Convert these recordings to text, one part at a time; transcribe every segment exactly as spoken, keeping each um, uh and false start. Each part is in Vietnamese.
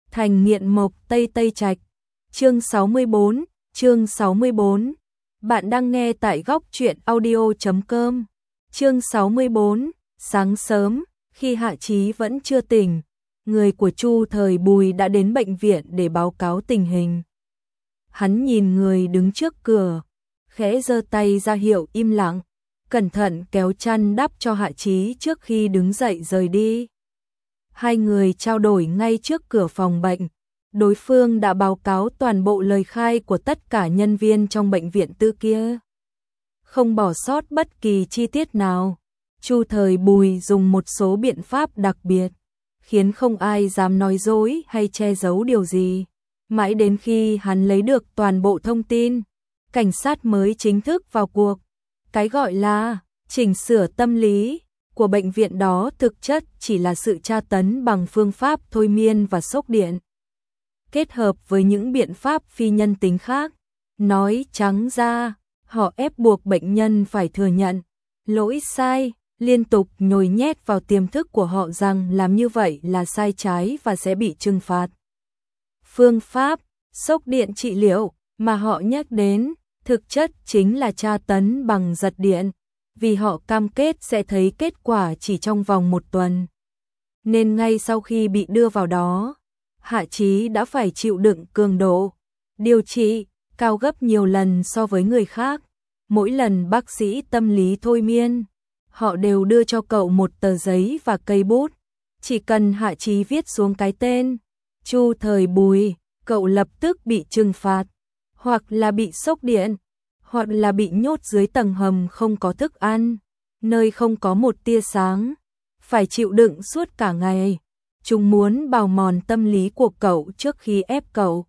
Thành nghiện mộc Tây Tây Trạch. Chương sáu mươi bốn, chương sáu mươi bốn. Bạn đang nghe tại góc truyện audio chấm com. Chương sáu mươi bốn, sáng sớm, khi Hạ Chí vẫn chưa tỉnh, người của Chu Thời Bùi đã đến bệnh viện để báo cáo tình hình. Hắn nhìn người đứng trước cửa, khẽ giơ tay ra hiệu im lặng, cẩn thận kéo chăn đắp cho Hạ Chí trước khi đứng dậy rời đi. Hai người trao đổi ngay trước cửa phòng bệnh. Đối phương đã báo cáo toàn bộ lời khai của tất cả nhân viên trong bệnh viện tư kia, không bỏ sót bất kỳ chi tiết nào. Chu Thời Bùi dùng một số biện pháp đặc biệt, khiến không ai dám nói dối hay che giấu điều gì. Mãi đến khi hắn lấy được toàn bộ thông tin, cảnh sát mới chính thức vào cuộc. Cái gọi là chỉnh sửa tâm lý của bệnh viện đó thực chất chỉ là sự tra tấn bằng phương pháp thôi miên và sốc điện, kết hợp với những biện pháp phi nhân tính khác. Nói trắng ra, họ ép buộc bệnh nhân phải thừa nhận lỗi sai, liên tục nhồi nhét vào tiềm thức của họ rằng làm như vậy là sai trái và sẽ bị trừng phạt. Phương pháp sốc điện trị liệu mà họ nhắc đến thực chất chính là tra tấn bằng giật điện, vì họ cam kết sẽ thấy kết quả chỉ trong vòng một tuần. Nên ngay sau khi bị đưa vào đó, Hạ Chí đã phải chịu đựng cường độ điều trị cao gấp nhiều lần so với người khác. Mỗi lần bác sĩ tâm lý thôi miên, họ đều đưa cho cậu một tờ giấy và cây bút. Chỉ cần Hạ Chí viết xuống cái tên Chu Thời Bùi, cậu lập tức bị trừng phạt, hoặc là bị sốc điện, hoặc là bị nhốt dưới tầng hầm không có thức ăn, nơi không có một tia sáng, phải chịu đựng suốt cả ngày. Chúng muốn bào mòn tâm lý của cậu trước khi ép cậu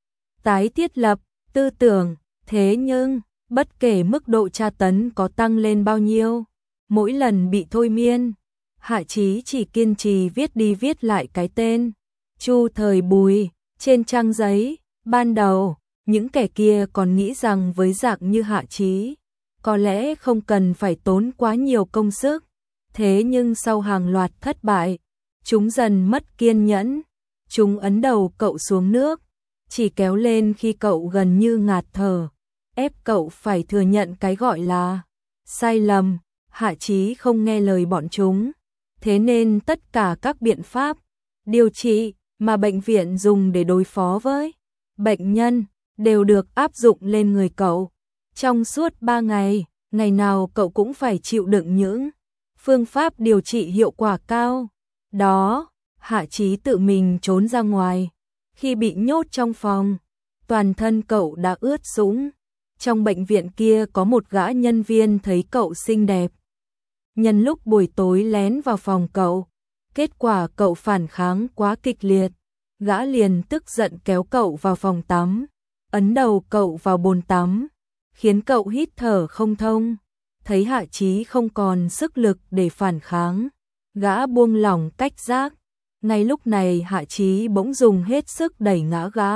tái thiết lập tư tưởng. Thế nhưng, bất kể mức độ tra tấn có tăng lên bao nhiêu, mỗi lần bị thôi miên, Hạ Chí chỉ kiên trì viết đi viết lại cái tên Chu Thời Bùi trên trang giấy. Ban đầu, những kẻ kia còn nghĩ rằng với dạng như Hạ Chí, có lẽ không cần phải tốn quá nhiều công sức. Thế nhưng sau hàng loạt thất bại, chúng dần mất kiên nhẫn. Chúng ấn đầu cậu xuống nước, chỉ kéo lên khi cậu gần như ngạt thở, ép cậu phải thừa nhận cái gọi là sai lầm. Hạ Chí không nghe lời bọn chúng, thế nên tất cả các biện pháp điều trị mà bệnh viện dùng để đối phó với bệnh nhân đều được áp dụng lên người cậu. Trong suốt ba ngày, ngày nào cậu cũng phải chịu đựng những phương pháp điều trị hiệu quả cao. Đó, Hạ Chí tự mình trốn ra ngoài. Khi bị nhốt trong phòng, toàn thân cậu đã ướt sũng. Trong bệnh viện kia có một gã nhân viên thấy cậu xinh đẹp, nhân lúc buổi tối lén vào phòng cậu. Kết quả cậu phản kháng quá kịch liệt, gã liền tức giận kéo cậu vào phòng tắm, ấn đầu cậu vào bồn tắm, khiến cậu hít thở không thông. Thấy Hạ Chí không còn sức lực để phản kháng, gã buông lỏng cách giác. Ngay lúc này Hạ Chí bỗng dùng hết sức đẩy ngã gã.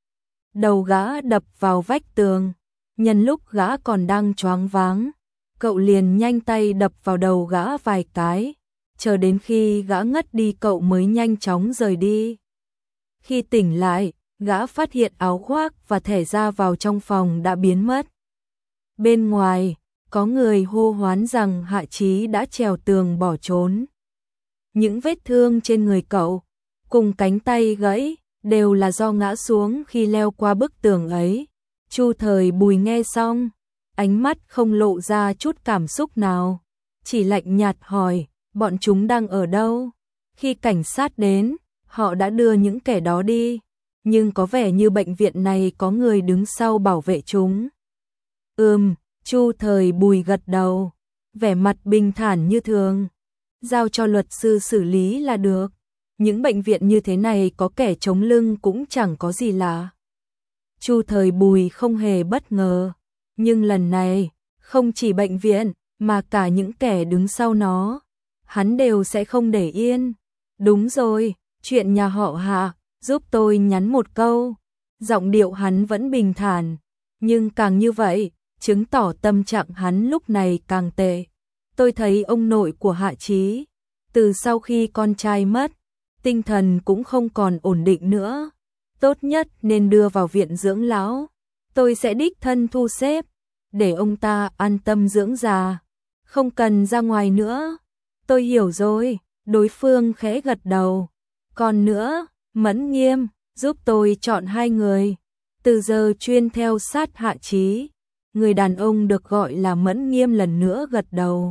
Đầu gã đập vào vách tường. Nhân lúc gã còn đang choáng váng, cậu liền nhanh tay đập vào đầu gã vài cái, chờ đến khi gã ngất đi cậu mới nhanh chóng rời đi. Khi tỉnh lại, gã phát hiện áo khoác và thẻ ra vào trong phòng đã biến mất. Bên ngoài, có người hô hoán rằng Hạ Chí đã trèo tường bỏ trốn. Những vết thương trên người cậu, cùng cánh tay gãy, đều là do ngã xuống khi leo qua bức tường ấy. Chu Thời Bùi nghe xong, ánh mắt không lộ ra chút cảm xúc nào, chỉ lạnh nhạt hỏi, bọn chúng đang ở đâu? Khi cảnh sát đến, họ đã đưa những kẻ đó đi, nhưng có vẻ như bệnh viện này có người đứng sau bảo vệ chúng. Ừm, Chu Thời Bùi gật đầu, vẻ mặt bình thản như thường. Giao cho luật sư xử lý là được. Những bệnh viện như thế này có kẻ chống lưng cũng chẳng có gì lạ. Chu Thời Bùi không hề bất ngờ, nhưng lần này, không chỉ bệnh viện, mà cả những kẻ đứng sau nó, hắn đều sẽ không để yên. Đúng rồi, chuyện nhà họ Hạ, giúp tôi nhắn một câu. Giọng điệu hắn vẫn bình thản, nhưng càng như vậy, chứng tỏ tâm trạng hắn lúc này càng tệ. Tôi thấy ông nội của Hạ Chí, từ sau khi con trai mất, tinh thần cũng không còn ổn định nữa. Tốt nhất nên đưa vào viện dưỡng lão. Tôi sẽ đích thân thu xếp, để ông ta an tâm dưỡng già, không cần ra ngoài nữa. Tôi hiểu rồi, đối phương khẽ gật đầu. Còn nữa, Mẫn Nghiêm, giúp tôi chọn hai người. Từ giờ chuyên theo sát Hạ Chí. Người đàn ông được gọi là Mẫn Nghiêm lần nữa gật đầu.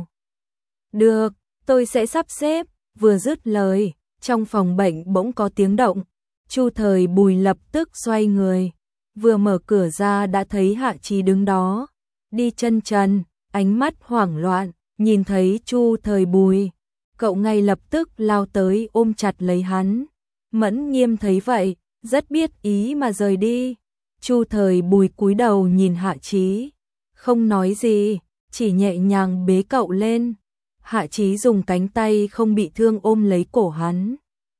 Được, tôi sẽ sắp xếp. Vừa dứt lời, trong phòng bệnh bỗng có tiếng động. Chu Thời Bùi lập tức xoay người. Vừa mở cửa ra đã thấy Hạ Chí đứng đó. Đi chân trần, ánh mắt hoảng loạn, nhìn thấy Chu Thời Bùi. Cậu ngay lập tức lao tới ôm chặt lấy hắn. Mẫn Nghiêm thấy vậy, rất biết ý mà rời đi. Chu Thời Bùi cúi đầu nhìn Hạ Chí, không nói gì, chỉ nhẹ nhàng bế cậu lên. Hạ Chí dùng cánh tay không bị thương ôm lấy cổ hắn,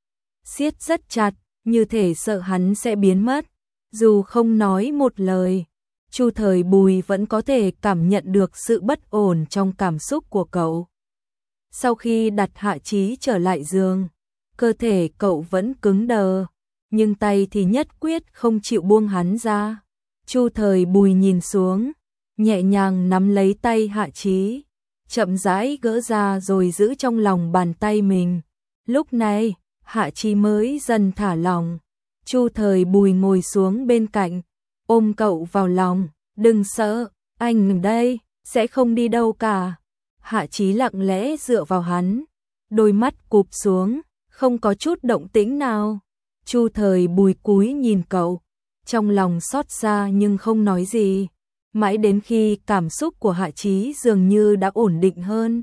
siết rất chặt, như thể sợ hắn sẽ biến mất. Dù không nói một lời, Chu Thời Bùi vẫn có thể cảm nhận được sự bất ổn trong cảm xúc của cậu. Sau khi đặt Hạ Chí trở lại giường, cơ thể cậu vẫn cứng đờ, nhưng tay thì nhất quyết không chịu buông hắn ra. Chu Thời Bùi nhìn xuống, nhẹ nhàng nắm lấy tay Hạ Chí, chậm rãi gỡ ra rồi giữ trong lòng bàn tay mình. Lúc này, Hạ Chí mới dần thả lòng. Chu Thời Bùi ngồi xuống bên cạnh, ôm cậu vào lòng. Đừng sợ, anh ở đây, sẽ không đi đâu cả. Hạ Chí lặng lẽ dựa vào hắn, đôi mắt cụp xuống, không có chút động tĩnh nào. Chu Thời Bùi cúi nhìn cậu, trong lòng xót xa nhưng không nói gì. Mãi đến khi cảm xúc của Hạ Chí dường như đã ổn định hơn,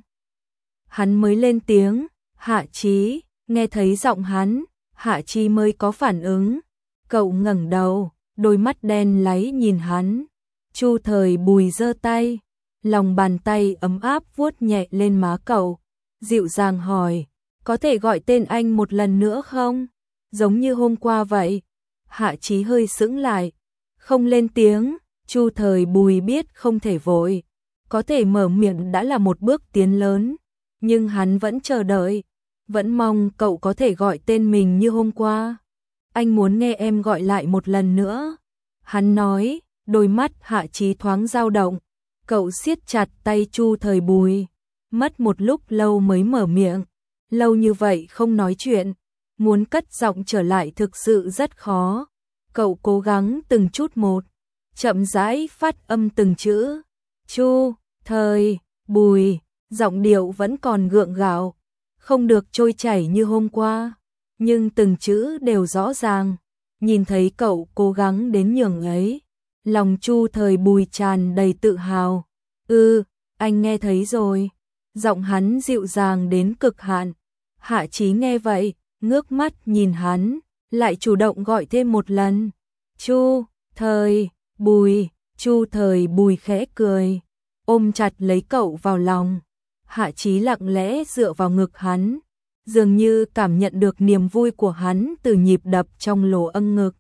hắn mới lên tiếng. Hạ Chí. Nghe thấy giọng hắn, Hạ Chí mới có phản ứng. Cậu ngẩng đầu, đôi mắt đen láy nhìn hắn. Chu Thời Bùi giơ tay, lòng bàn tay ấm áp vuốt nhẹ lên má cậu, dịu dàng hỏi, có thể gọi tên anh một lần nữa không? Giống như hôm qua vậy. Hạ Chí hơi sững lại, không lên tiếng. Chu Thời Bùi biết không thể vội, có thể mở miệng đã là một bước tiến lớn, nhưng hắn vẫn chờ đợi, vẫn mong cậu có thể gọi tên mình như hôm qua. Anh muốn nghe em gọi lại một lần nữa. Hắn nói, đôi mắt Hạ Chí thoáng dao động. Cậu siết chặt tay Chu Thời Bùi, mất một lúc lâu mới mở miệng. Lâu như vậy không nói chuyện, muốn cất giọng trở lại thực sự rất khó. Cậu cố gắng từng chút một, chậm rãi phát âm từng chữ. Chu Thời Bùi, giọng điệu vẫn còn gượng gạo, không được trôi chảy như hôm qua, nhưng từng chữ đều rõ ràng. Nhìn thấy cậu cố gắng đến nhường ấy, lòng Chu Thời Bùi tràn đầy tự hào. Ừ, anh nghe thấy rồi. Giọng hắn dịu dàng đến cực hạn. Hạ Chí nghe vậy, ngước mắt nhìn hắn, lại chủ động gọi thêm một lần. Chu Thời Bùi. Chu Thời Bùi khẽ cười, ôm chặt lấy cậu vào lòng. Hạ Chí lặng lẽ dựa vào ngực hắn, dường như cảm nhận được niềm vui của hắn từ nhịp đập trong lỗ âng ngực.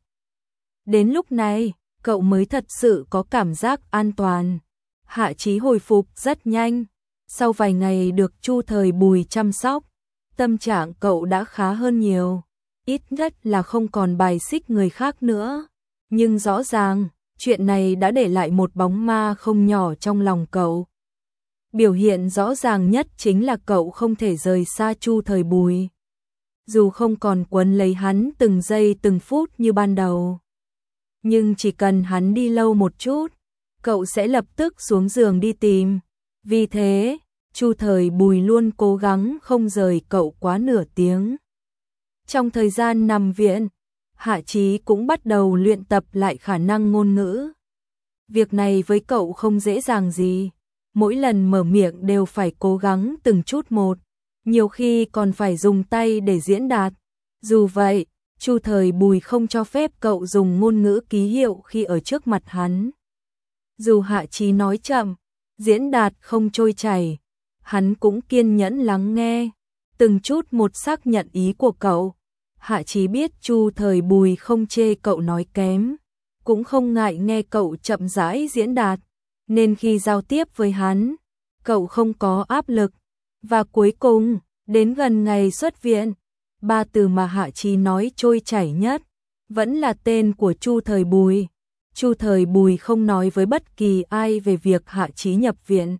Đến lúc này, cậu mới thật sự có cảm giác an toàn. Hạ Chí hồi phục rất nhanh. Sau vài ngày được Chu Thời Bùi chăm sóc, tâm trạng cậu đã khá hơn nhiều. Ít nhất là không còn bài xích người khác nữa. Nhưng rõ ràng, chuyện này đã để lại một bóng ma không nhỏ trong lòng cậu. Biểu hiện rõ ràng nhất chính là cậu không thể rời xa Chu Thời Bùi. Dù không còn quấn lấy hắn từng giây từng phút như ban đầu, nhưng chỉ cần hắn đi lâu một chút, cậu sẽ lập tức xuống giường đi tìm. Vì thế, Chu Thời Bùi luôn cố gắng không rời cậu quá nửa tiếng. Trong thời gian nằm viện, Hạ Chí cũng bắt đầu luyện tập lại khả năng ngôn ngữ. Việc này với cậu không dễ dàng gì. Mỗi lần mở miệng đều phải cố gắng từng chút một, nhiều khi còn phải dùng tay để diễn đạt. Dù vậy, Chu Thời Bùi không cho phép cậu dùng ngôn ngữ ký hiệu khi ở trước mặt hắn. Dù Hạ Chí nói chậm, diễn đạt không trôi chảy, hắn cũng kiên nhẫn lắng nghe, từng chút một xác nhận ý của cậu. Hạ Chí biết Chu Thời Bùi không chê cậu nói kém, cũng không ngại nghe cậu chậm rãi diễn đạt, nên khi giao tiếp với hắn, cậu không có áp lực. Và cuối cùng, đến gần ngày xuất viện, ba từ mà Hạ Chí nói trôi chảy nhất vẫn là tên của Chu Thời Bùi. Chu Thời Bùi không nói với bất kỳ ai về việc Hạ Chí nhập viện.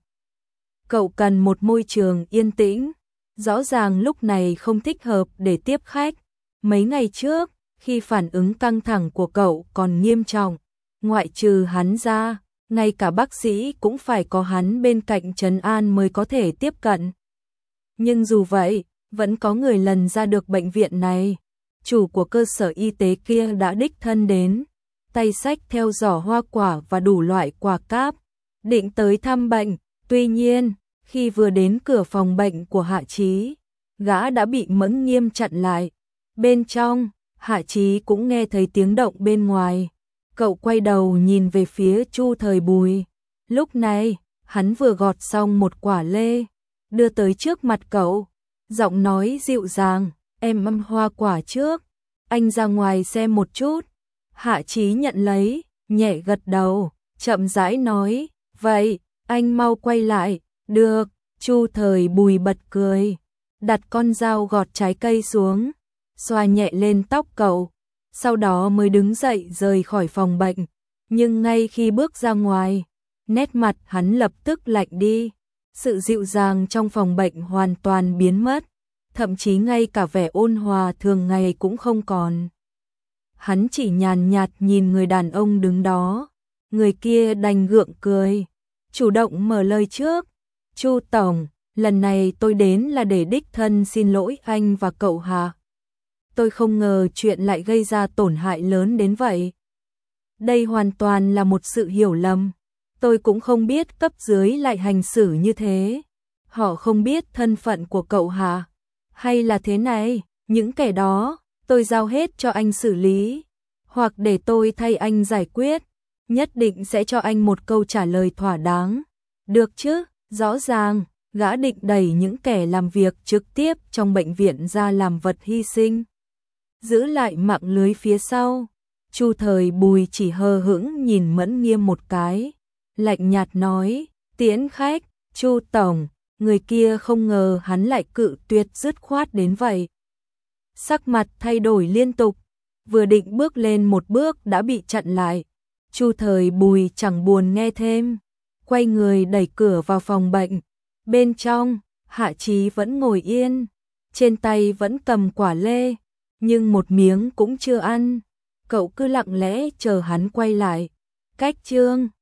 Cậu cần một môi trường yên tĩnh, rõ ràng lúc này không thích hợp để tiếp khách. Mấy ngày trước, khi phản ứng căng thẳng của cậu còn nghiêm trọng, ngoại trừ hắn ra, ngay cả bác sĩ cũng phải có hắn bên cạnh trấn an mới có thể tiếp cận. Nhưng dù vậy, vẫn có người lần ra được bệnh viện này. Chủ của cơ sở y tế kia đã đích thân đến, tay xách theo giỏ hoa quả và đủ loại quà cáp, định tới thăm bệnh. Tuy nhiên, khi vừa đến cửa phòng bệnh của Hạ Chí, gã đã bị Mẫn Nghiêm chặn lại. Bên trong, Hạ Chí cũng nghe thấy tiếng động bên ngoài. Cậu quay đầu nhìn về phía Chu Thời Bùi. Lúc này, hắn vừa gọt xong một quả lê, đưa tới trước mặt cậu. Giọng nói dịu dàng, em ăn hoa quả trước, anh ra ngoài xem một chút. Hạ Chí nhận lấy, nhẹ gật đầu, chậm rãi nói, vậy, anh mau quay lại. Được. Chu Thời Bùi bật cười, đặt con dao gọt trái cây xuống, xoa nhẹ lên tóc cậu, sau đó mới đứng dậy rời khỏi phòng bệnh. Nhưng ngay khi bước ra ngoài, nét mặt hắn lập tức lạnh đi, sự dịu dàng trong phòng bệnh hoàn toàn biến mất, thậm chí ngay cả vẻ ôn hòa thường ngày cũng không còn. Hắn chỉ nhàn nhạt nhìn người đàn ông đứng đó, người kia đành gượng cười, chủ động mở lời trước. Chu Tổng, lần này tôi đến là để đích thân xin lỗi anh và cậu Hạ. Tôi không ngờ chuyện lại gây ra tổn hại lớn đến vậy. Đây hoàn toàn là một sự hiểu lầm. Tôi cũng không biết cấp dưới lại hành xử như thế. Họ không biết thân phận của cậu Hạ. Hay là thế này, những kẻ đó, tôi giao hết cho anh xử lý. Hoặc để tôi thay anh giải quyết. Nhất định sẽ cho anh một câu trả lời thỏa đáng. Được chứ? Rõ ràng, gã định đẩy những kẻ làm việc trực tiếp trong bệnh viện ra làm vật hy sinh, giữ lại mạng lưới phía sau. Chu Thời Bùi chỉ hờ hững nhìn Mẫn Nghiêm một cái, lạnh nhạt nói, tiễn khách. Chu Tổng, người kia không ngờ hắn lại cự tuyệt dứt khoát đến vậy. Sắc mặt thay đổi liên tục, vừa định bước lên một bước đã bị chặn lại. Chu Thời Bùi chẳng buồn nghe thêm, quay người đẩy cửa vào phòng bệnh. Bên trong, Hạ Chí vẫn ngồi yên, trên tay vẫn cầm quả lê, nhưng một miếng cũng chưa ăn. Cậu cứ lặng lẽ chờ hắn quay lại. Cách chương